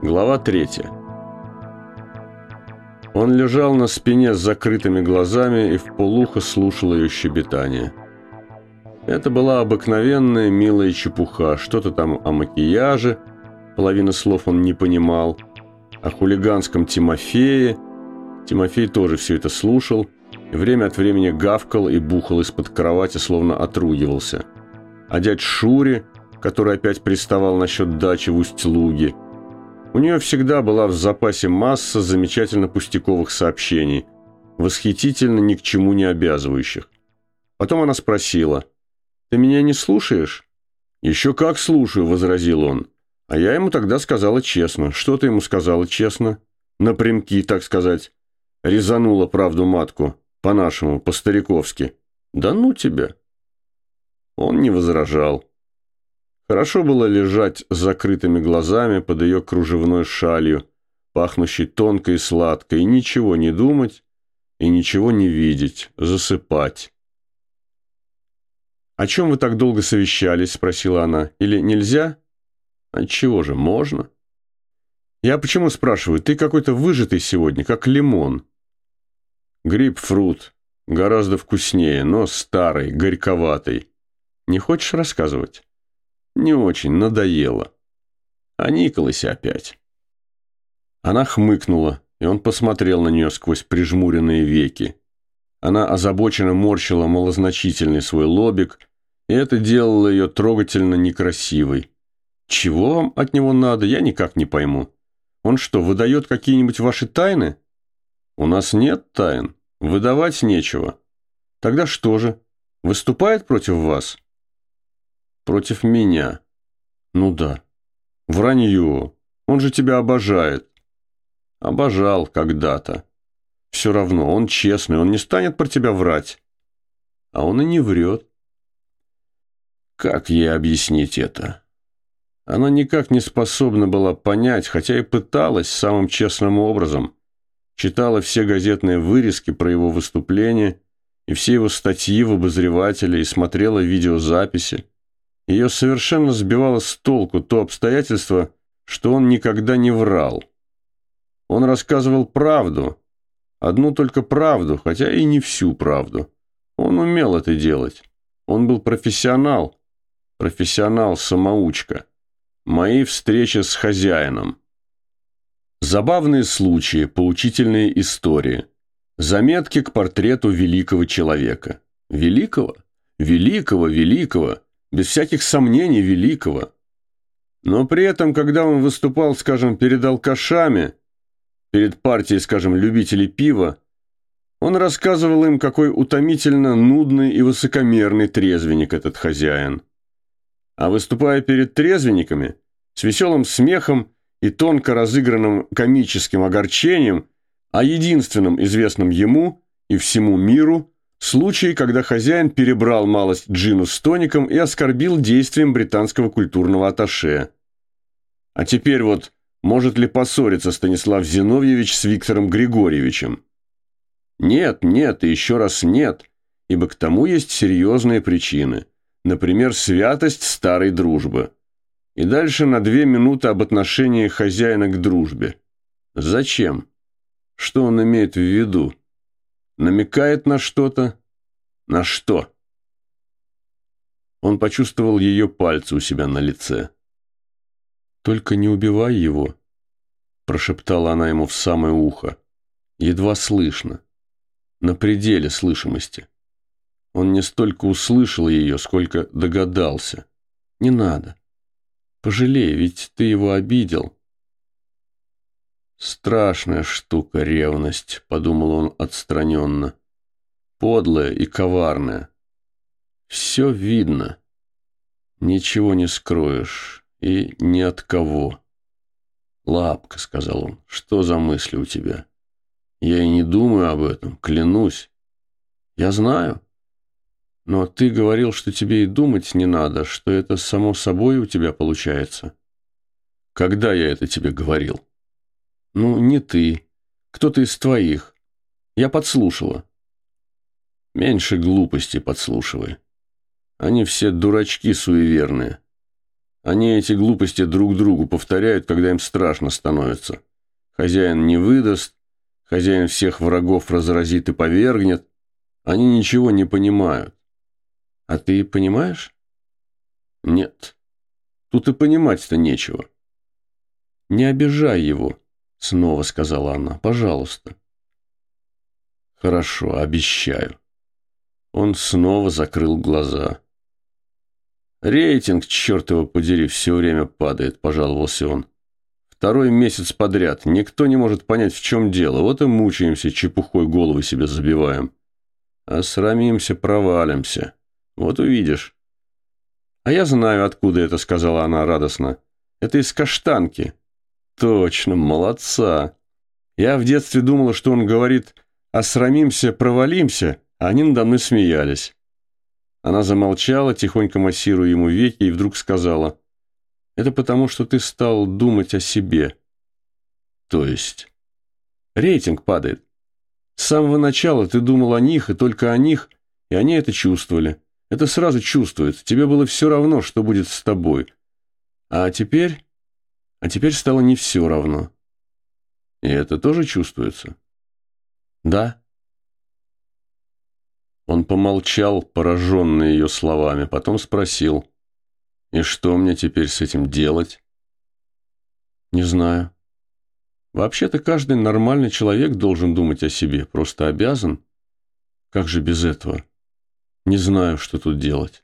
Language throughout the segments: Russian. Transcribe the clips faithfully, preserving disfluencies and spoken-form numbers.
Глава третья. Он лежал на спине с закрытыми глазами и вполуха слушал ее щебетание. Это была обыкновенная милая чепуха, что-то там о макияже, половину слов он не понимал, о хулиганском Тимофее. Тимофей тоже все это слушал, и время от времени гавкал и бухал из-под кровати, словно отругивался. А дядь Шуре, который опять приставал насчет дачи в Усть-Луге. У нее всегда была в запасе масса замечательно пустяковых сообщений, восхитительно ни к чему не обязывающих. Потом она спросила: «Ты меня не слушаешь?» «Еще как слушаю», — возразил он. А я ему тогда сказала честно. Что ты ему сказала честно? Напрямки, так сказать. Резанула правду матку. По-нашему, по-стариковски. Да ну тебя. Он не возражал. Хорошо было лежать с закрытыми глазами под ее кружевной шалью, пахнущей тонко и сладко, и ничего не думать, и ничего не видеть, засыпать. «О чем вы так долго совещались?» – спросила она. «Или нельзя?» «Отчего же, можно?» «Я почему спрашиваю? Ты какой-то выжатый сегодня, как лимон». «Грейпфрут. Гораздо вкуснее, но старый, горьковатый. Не хочешь рассказывать?» «Не очень, надоело. А Николасе опять». Она хмыкнула, и он посмотрел на нее сквозь прижмуренные веки. Она озабоченно морщила малозначительный свой лобик, и это делало ее трогательно некрасивой. «Чего вам от него надо, я никак не пойму. Он что, выдает какие-нибудь ваши тайны?» «У нас нет тайн. Выдавать нечего». «Тогда что же? Выступает против вас?» «Против меня». «Ну да. Вранье. Он же тебя обожает». «Обожал когда-то. Все равно, он честный, он не станет про тебя врать». «А он и не врет». Как ей объяснить это? Она никак не способна была понять, хотя и пыталась самым честным образом. Читала все газетные вырезки про его выступление и все его статьи в обозревателе и смотрела видеозаписи. Ее совершенно сбивало с толку то обстоятельство, что он никогда не врал. Он рассказывал правду, одну только правду, хотя и не всю правду. Он умел это делать. Он был профессионал, профессионал-самоучка. Мои встречи с хозяином. Забавные случаи, поучительные истории. Заметки к портрету великого человека. Великого? Великого, великого. Без всяких сомнений великого. Но при этом, когда он выступал, скажем, перед алкашами, перед партией, скажем, любителей пива, он рассказывал им, какой утомительно нудный и высокомерный трезвенник этот хозяин. А выступая перед трезвенниками, с веселым смехом и тонко разыгранным комическим огорчением, о единственном известном ему и всему миру случае, когда хозяин перебрал малость джину с тоником и оскорбил действием британского культурного атташе. А теперь вот, может ли поссориться Станислав Зиновьевич с Виктором Григорьевичем? Нет, нет и еще раз нет, ибо к тому есть серьезные причины. Например, святость старой дружбы. И дальше на две минуты об отношении хозяина к дружбе. Зачем? Что он имеет в виду? Намекает на что-то? На что? Он почувствовал ее пальцы у себя на лице. «Только не убивай его», – прошептала она ему в самое ухо. Едва слышно, на пределе слышимости. Он не столько услышал ее, сколько догадался. «Не надо. Пожалей, ведь ты его обидел». «Страшная штука ревность», — подумал он отстраненно. «Подлая и коварная. Все видно. Ничего не скроешь. И ни от кого». «Лапка», — сказал он, — «что за мысли у тебя? Я и не думаю об этом, клянусь». «Я знаю. Но ты говорил, что тебе и думать не надо, что это само собой у тебя получается». «Когда я это тебе говорил?» «Ну, не ты. Кто-то из твоих. Я подслушала». «Меньше глупости подслушивай. Они все дурачки суеверные. Они эти глупости друг другу повторяют, когда им страшно становится. Хозяин не выдаст, хозяин всех врагов разразит и повергнет. Они ничего не понимают. А ты понимаешь? Нет. Тут и понимать-то нечего. Не обижай его, снова сказала она. Пожалуйста. Хорошо, обещаю. Он снова закрыл глаза. «Рейтинг, черт его подери, все время падает», – пожаловался он. «Второй месяц подряд. Никто не может понять, в чем дело. Вот и мучаемся, чепухой головы себе забиваем. А срамимся, провалимся. Вот увидишь». «А я знаю, откуда это», – сказала она радостно. «Это из Каштанки». «Точно, молодца. Я в детстве думала, что он говорит «а срамимся, провалимся», а они надо мной смеялись». Она замолчала, тихонько массируя ему веки, и вдруг сказала: «Это потому, что ты стал думать о себе». «То есть?» «Рейтинг падает. С самого начала ты думал о них и только о них, и они это чувствовали. Это сразу чувствуется. Тебе было все равно, что будет с тобой. А теперь... А теперь стало не все равно. И это тоже чувствуется?» «Да». Он помолчал, пораженный ее словами, потом спросил: «И что мне теперь с этим делать?» «Не знаю. Вообще-то каждый нормальный человек должен думать о себе, просто обязан. Как же без этого? Не знаю, что тут делать».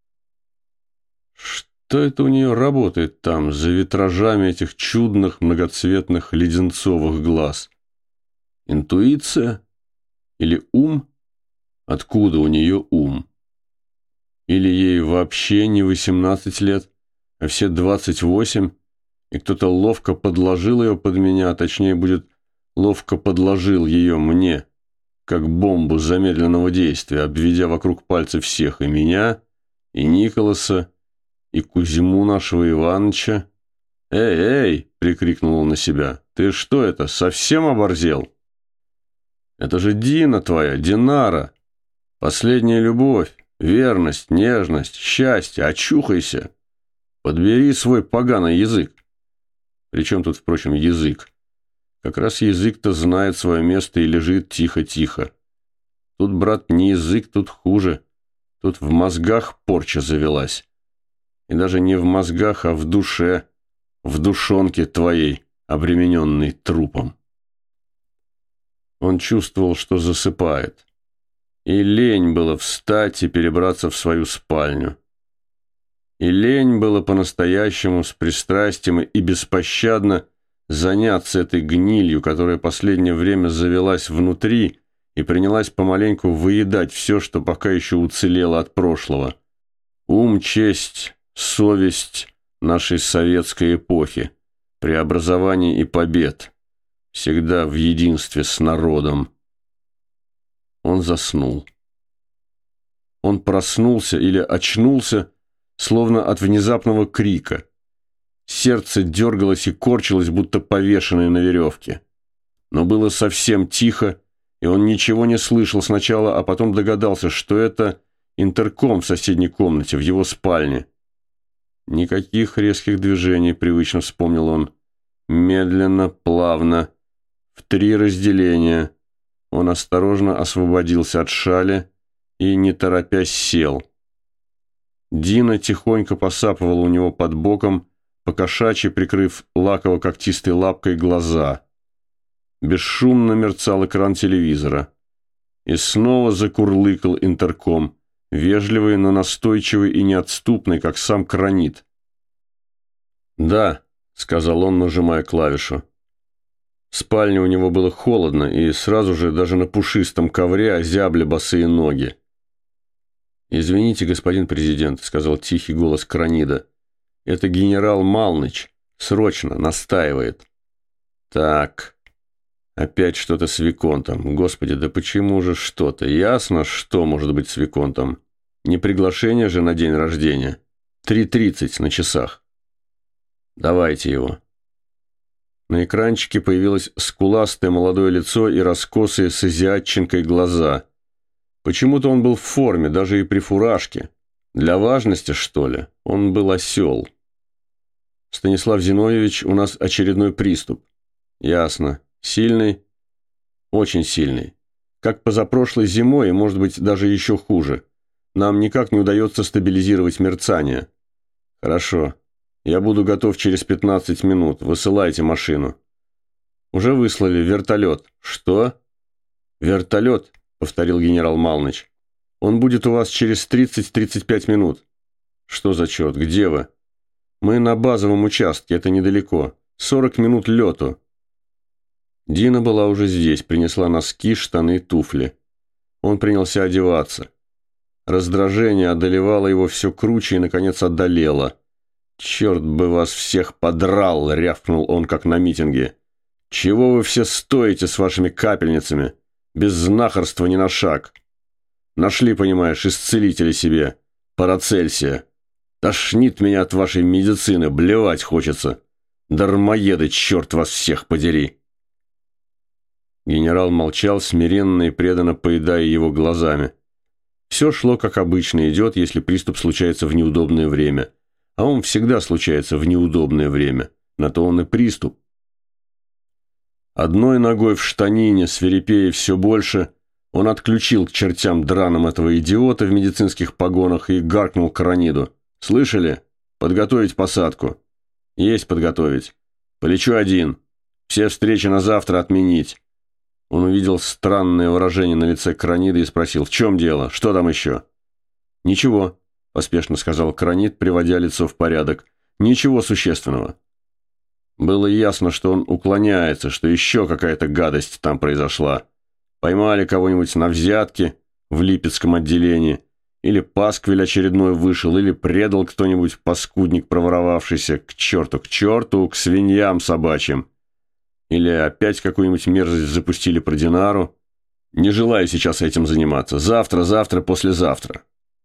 Что это у нее работает там, за витражами этих чудных многоцветных леденцовых глаз? Интуиция? Или ум? Откуда у нее ум? Или ей вообще не восемнадцать лет, а все двадцать восемь, и кто-то ловко подложил ее под меня, а точнее будет, ловко подложил ее мне, как бомбу замедленного действия, обведя вокруг пальцев всех, и меня, и Николаса, и Кузьму нашего Иваныча. «Эй, эй!» — прикрикнул он на себя. «Ты что это, совсем оборзел? Это же Дина твоя, Динара! Последняя любовь, верность, нежность, счастье, очухайся! Подбери свой поганый язык!» Причем тут, впрочем, язык? Как раз язык-то знает свое место и лежит тихо-тихо. Тут, брат, не язык, тут хуже. Тут в мозгах порча завелась. И даже не в мозгах, а в душе, в душонке твоей, обремененной трупом. Он чувствовал, что засыпает. И лень было встать и перебраться в свою спальню. И лень было по-настоящему, с пристрастием и беспощадно заняться этой гнилью, которая последнее время завелась внутри и принялась помаленьку выедать все, что пока еще уцелело от прошлого. Ум, честь, совесть нашей советской эпохи, преобразований и побед, всегда в единстве с народом. Он заснул. Он проснулся или очнулся, словно от внезапного крика. Сердце дергалось и корчилось, будто повешенное на веревке. Но было совсем тихо, и он ничего не слышал сначала, а потом догадался, что это интерком в соседней комнате, в его спальне. Никаких резких движений, привычно вспомнил он. Медленно, плавно, в три разделения. Он осторожно освободился от шали и, не торопясь, сел. Дина тихонько посапывала у него под боком, покошачьи прикрыв лаково-когтистой лапкой глаза. Бесшумно мерцал экран телевизора. И снова закурлыкал интерком, вежливый, но настойчивый и неотступный, как сам Кранит. «Да», — сказал он, нажимая клавишу. В спальне у него было холодно, и сразу же даже на пушистом ковре озябли босые ноги. «Извините, господин президент», — сказал тихий голос Кранида. «Это генерал Малныч. Срочно, настаивает». «Так, опять что-то с Виконтом. Господи, да почему же что-то? Ясно, что может быть с Виконтом. Не приглашение же на день рождения. три тридцать на часах. Давайте его». На экранчике появилось скуластое молодое лицо и раскосые с азиатчинкой глаза. Почему-то он был в форме, даже и при фуражке. Для важности, что ли? Он был осел. Станислав Зиновьевич, у нас очередной приступ. Ясно. Сильный? Очень сильный. Как позапрошлой зимой, и, может быть, даже еще хуже. Нам никак не удается стабилизировать мерцание. Хорошо. Я буду готов через пятнадцать минут. Высылайте машину. Уже выслали. Вертолет. Что? Вертолет, повторил генерал Малныч. Он будет у вас через тридцать-тридцать пять минут. Что за черт? Где вы? Мы на базовом участке, это недалеко. сорок минут лету. Дина была уже здесь, принесла носки, штаны, туфли. Он принялся одеваться. Раздражение одолевало его все круче и, наконец, одолело. «Черт бы вас всех подрал!» — рявкнул он, как на митинге. «Чего вы все стоите с вашими капельницами? Без знахарства ни на шаг. Нашли, понимаешь, исцелители себе. Парацельсия. Тошнит меня от вашей медицины, блевать хочется. Дармоеды, черт вас всех подери!» Генерал молчал, смиренно и преданно поедая его глазами. Все шло, как обычно идет, если приступ случается в неудобное время. А он всегда случается в неудобное время. На то он и приступ. Одной ногой в штанине, свирепея все больше, он отключил к чертям драным этого идиота в медицинских погонах и гаркнул Корониду. «Слышали? Подготовить посадку». «Есть подготовить. Полечу один. Все встречи на завтра отменить». Он увидел странное выражение на лице Корониды и спросил: «В чем дело? Что там еще?» «Ничего», – поспешно сказал Коронид, приводя лицо в порядок. «Ничего существенного». Было ясно, что он уклоняется, что еще какая-то гадость там произошла. Поймали кого-нибудь на взятке в Липецком отделении, или пасквиль очередной вышел, или предал кто-нибудь, паскудник проворовавшийся, к черту, к черту, к свиньям собачьим. Или опять какую-нибудь мерзость запустили про Динару. Не желаю сейчас этим заниматься. Завтра, завтра, послезавтра.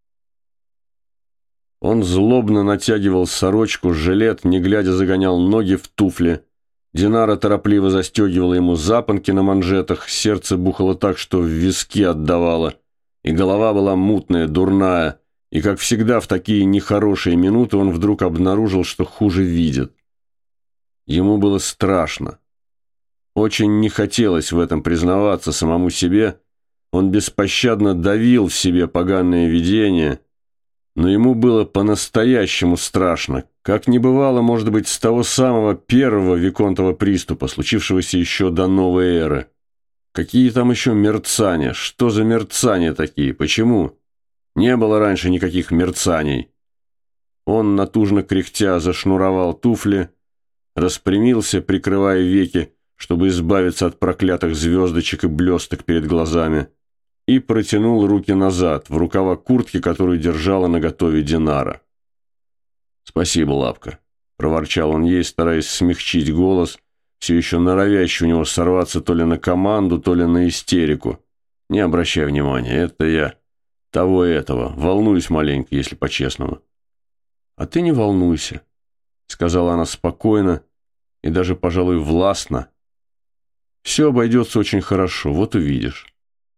Он злобно натягивал сорочку, жилет, не глядя загонял ноги в туфли. Динара торопливо застегивала ему запонки на манжетах, сердце бухало так, что в виски отдавало. И голова была мутная, дурная. И, как всегда, в такие нехорошие минуты он вдруг обнаружил, что хуже видит. Ему было страшно. Очень не хотелось в этом признаваться самому себе. Он беспощадно давил в себе поганое видение, но ему было по-настоящему страшно, как не бывало, может быть, с того самого первого виконтова приступа, случившегося еще до новой эры. Какие там еще мерцания? Что за мерцания такие? Почему? Не было раньше никаких мерцаний. Он, натужно кряхтя, зашнуровал туфли, распрямился, прикрывая веки, чтобы избавиться от проклятых звездочек и блесток перед глазами, и протянул руки назад, в рукава куртки, которую держала наготове Динара. «Спасибо, лапка», – проворчал он ей, стараясь смягчить голос, все еще норовящий у него сорваться то ли на команду, то ли на истерику. «Не обращай внимания, это я того и этого, волнуюсь маленько, если по-честному». «А ты не волнуйся», – сказала она спокойно и даже, пожалуй, властно. «Все обойдется очень хорошо, вот увидишь».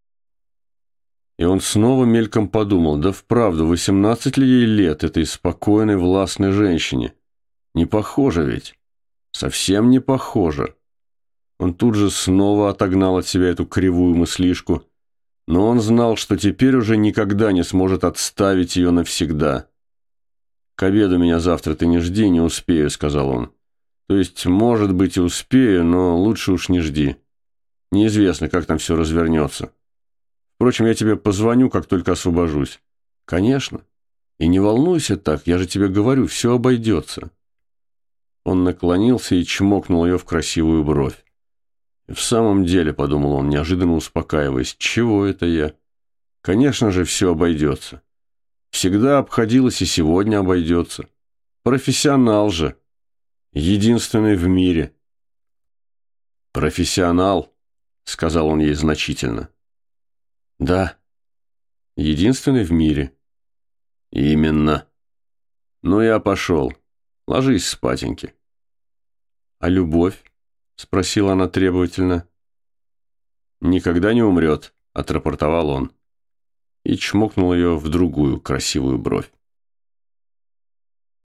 И он снова мельком подумал: да вправду, восемнадцать ли ей лет, этой спокойной, властной женщине? Не похоже ведь. Совсем не похоже. Он тут же снова отогнал от себя эту кривую мыслишку, но он знал, что теперь уже никогда не сможет отставить ее навсегда. «К обеду меня завтра ты не жди, не успею», — сказал он. «То есть, может быть, и успею, но лучше уж не жди. Неизвестно, как там все развернется. Впрочем, я тебе позвоню, как только освобожусь». «Конечно. И не волнуйся так, я же тебе говорю, все обойдется». Он наклонился и чмокнул ее в красивую бровь. «В самом деле», — подумал он, неожиданно успокаиваясь, — «чего это я? Конечно же, все обойдется. Всегда обходилось и сегодня обойдется. Профессионал же. Единственный в мире». «Профессионал», — сказал он ей значительно. «Да, единственный в мире». «Именно. Ну, я пошел. Ложись спатеньки». «А любовь?» — спросила она требовательно. «Никогда не умрет», — отрапортовал он и чмокнул ее в другую красивую бровь.